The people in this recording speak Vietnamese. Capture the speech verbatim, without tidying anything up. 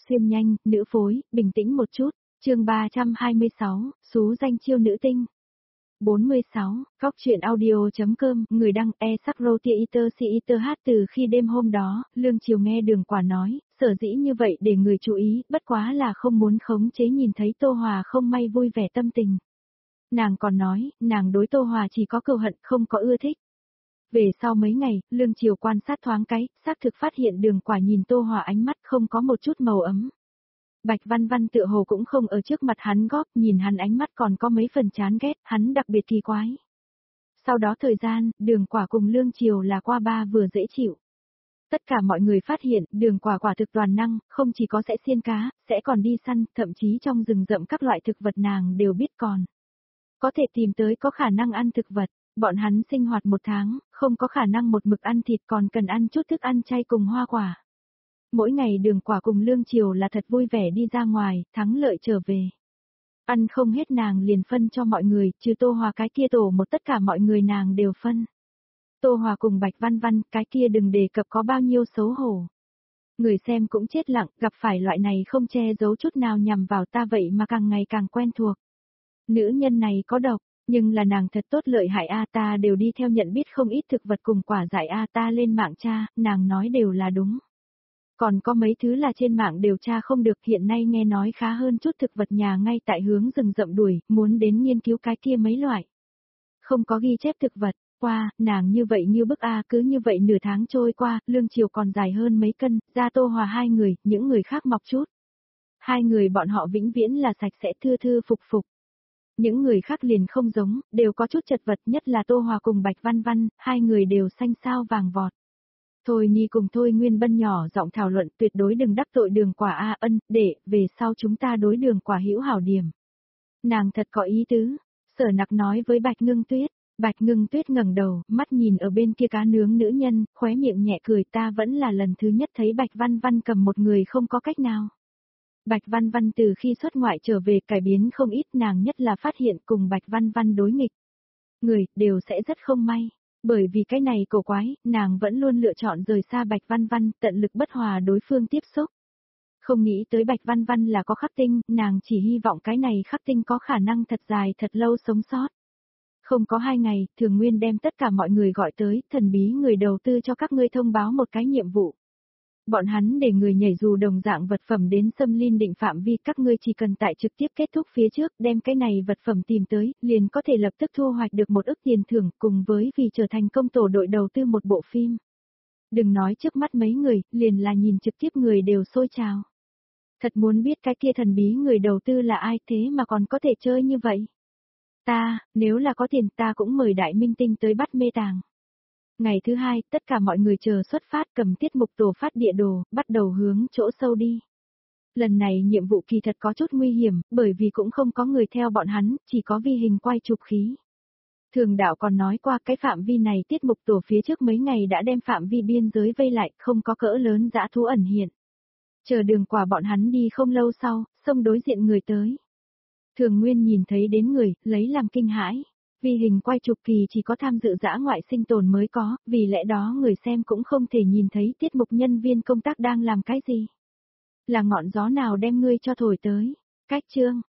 xuyên nhanh, nữ phối, bình tĩnh một chút, chương ba trăm hai mươi sáu, xú danh chiêu nữ tinh. bốn mươi sáu, Góc truyện audio.com, người đăng e sắc roti iter si iter hát. Từ khi đêm hôm đó, Lương Triều nghe Đường Quả nói, sở dĩ như vậy để người chú ý, bất quá là không muốn khống chế nhìn thấy Tô Hòa không may vui vẻ tâm tình. Nàng còn nói, nàng đối Tô Hòa chỉ có cừu hận, không có ưa thích. Về sau mấy ngày, Lương Triều quan sát thoáng cái, xác thực phát hiện Đường Quả nhìn Tô Hòa ánh mắt không có một chút màu ấm. Bạch Văn Văn tựa hồ cũng không ở trước mặt hắn góp, nhìn hắn ánh mắt còn có mấy phần chán ghét, hắn đặc biệt kỳ quái. Sau đó thời gian, Đường Quả cùng Lương Triều là qua ba vừa dễ chịu. Tất cả mọi người phát hiện, Đường Quả quả thực toàn năng, không chỉ có sẽ xiên cá, sẽ còn đi săn, thậm chí trong rừng rậm các loại thực vật nàng đều biết còn. Có thể tìm tới có khả năng ăn thực vật, bọn hắn sinh hoạt một tháng, không có khả năng một mực ăn thịt còn cần ăn chút thức ăn chay cùng hoa quả. Mỗi ngày Đường Quả cùng Lương Triều là thật vui vẻ đi ra ngoài, thắng lợi trở về. Ăn không hết nàng liền phân cho mọi người, trừ Tô Hòa cái kia tổ một tất cả mọi người nàng đều phân. Tô Hòa cùng Bạch Văn Văn, cái kia đừng đề cập có bao nhiêu xấu hổ. Người xem cũng chết lặng, gặp phải loại này không che giấu chút nào nhằm vào ta vậy mà càng ngày càng quen thuộc. Nữ nhân này có độc, nhưng là nàng thật tốt lợi hại a, ta đều đi theo nhận biết không ít thực vật cùng quả dại a, ta lên mạng tra, nàng nói đều là đúng. Còn có mấy thứ là trên mạng điều tra không được, hiện nay nghe nói khá hơn chút thực vật nhà ngay tại hướng rừng rậm đuổi, muốn đến nghiên cứu cái kia mấy loại. Không có ghi chép thực vật, qua, nàng như vậy như bức a, cứ như vậy nửa tháng trôi qua, Lương Triều còn dài hơn mấy cân, ra Tô Hòa hai người, những người khác mọc chút. Hai người bọn họ vĩnh viễn là sạch sẽ thư thư phục phục. Những người khác liền không giống, đều có chút chật vật, nhất là Tô Hòa cùng Bạch Văn Văn, hai người đều xanh xao vàng vọt. Thôi Nhi cùng Thôi Nguyên Bân nhỏ giọng thảo luận, tuyệt đối đừng đắc tội Đường Quả a, ân, để, về sau chúng ta đối Đường Quả hữu hảo điểm. Nàng thật có ý tứ, Sở Nặc nói với Bạch Ngưng Tuyết. Bạch Ngưng Tuyết ngẩng đầu, mắt nhìn ở bên kia cá nướng nữ nhân, khóe miệng nhẹ cười, ta vẫn là lần thứ nhất thấy Bạch Văn Văn cầm một người không có cách nào. Bạch Văn Văn từ khi xuất ngoại trở về cải biến không ít, nàng nhất là phát hiện cùng Bạch Văn Văn đối nghịch. Người, đều sẽ rất không may. Bởi vì cái này cổ quái, nàng vẫn luôn lựa chọn rời xa Bạch Văn Văn, tận lực bất hòa đối phương tiếp xúc. Không nghĩ tới Bạch Văn Văn là có khắc tinh, nàng chỉ hy vọng cái này khắc tinh có khả năng thật dài thật lâu sống sót. Không có hai ngày, Thường Nguyên đem tất cả mọi người gọi tới, thần bí người đầu tư cho các ngươi thông báo một cái nhiệm vụ. Bọn hắn để người nhảy dù đồng dạng vật phẩm đến xâm linh định phạm vi, các ngươi chỉ cần tại trực tiếp kết thúc phía trước đem cái này vật phẩm tìm tới, liền có thể lập tức thu hoạch được một ức tiền thưởng, cùng với vì trở thành công tổ đội đầu tư một bộ phim. Đừng nói trước mắt mấy người, liền là nhìn trực tiếp người đều sôi trào. Thật muốn biết cái kia thần bí người đầu tư là ai, thế mà còn có thể chơi như vậy. Ta, nếu là có tiền ta cũng mời đại minh tinh tới bắt mê tàng. Ngày thứ hai, tất cả mọi người chờ xuất phát, cầm tiết mục tổ phát địa đồ, bắt đầu hướng chỗ sâu đi. Lần này nhiệm vụ kỳ thật có chút nguy hiểm, bởi vì cũng không có người theo bọn hắn, chỉ có vi hình quay chụp khí. Thường đạo còn nói qua cái phạm vi này tiết mục tổ phía trước mấy ngày đã đem phạm vi biên giới vây lại, không có cỡ lớn dã thú ẩn hiện. Chờ Đường Quả bọn hắn đi không lâu sau, sông đối diện người tới. Thường Nguyên nhìn thấy đến người, lấy làm kinh hãi. Vì hình quay chụp kỳ chỉ có tham dự dã ngoại sinh tồn mới có, vì lẽ đó người xem cũng không thể nhìn thấy tiết mục nhân viên công tác đang làm cái gì. Là ngọn gió nào đem ngươi cho thổi tới? Cách chương,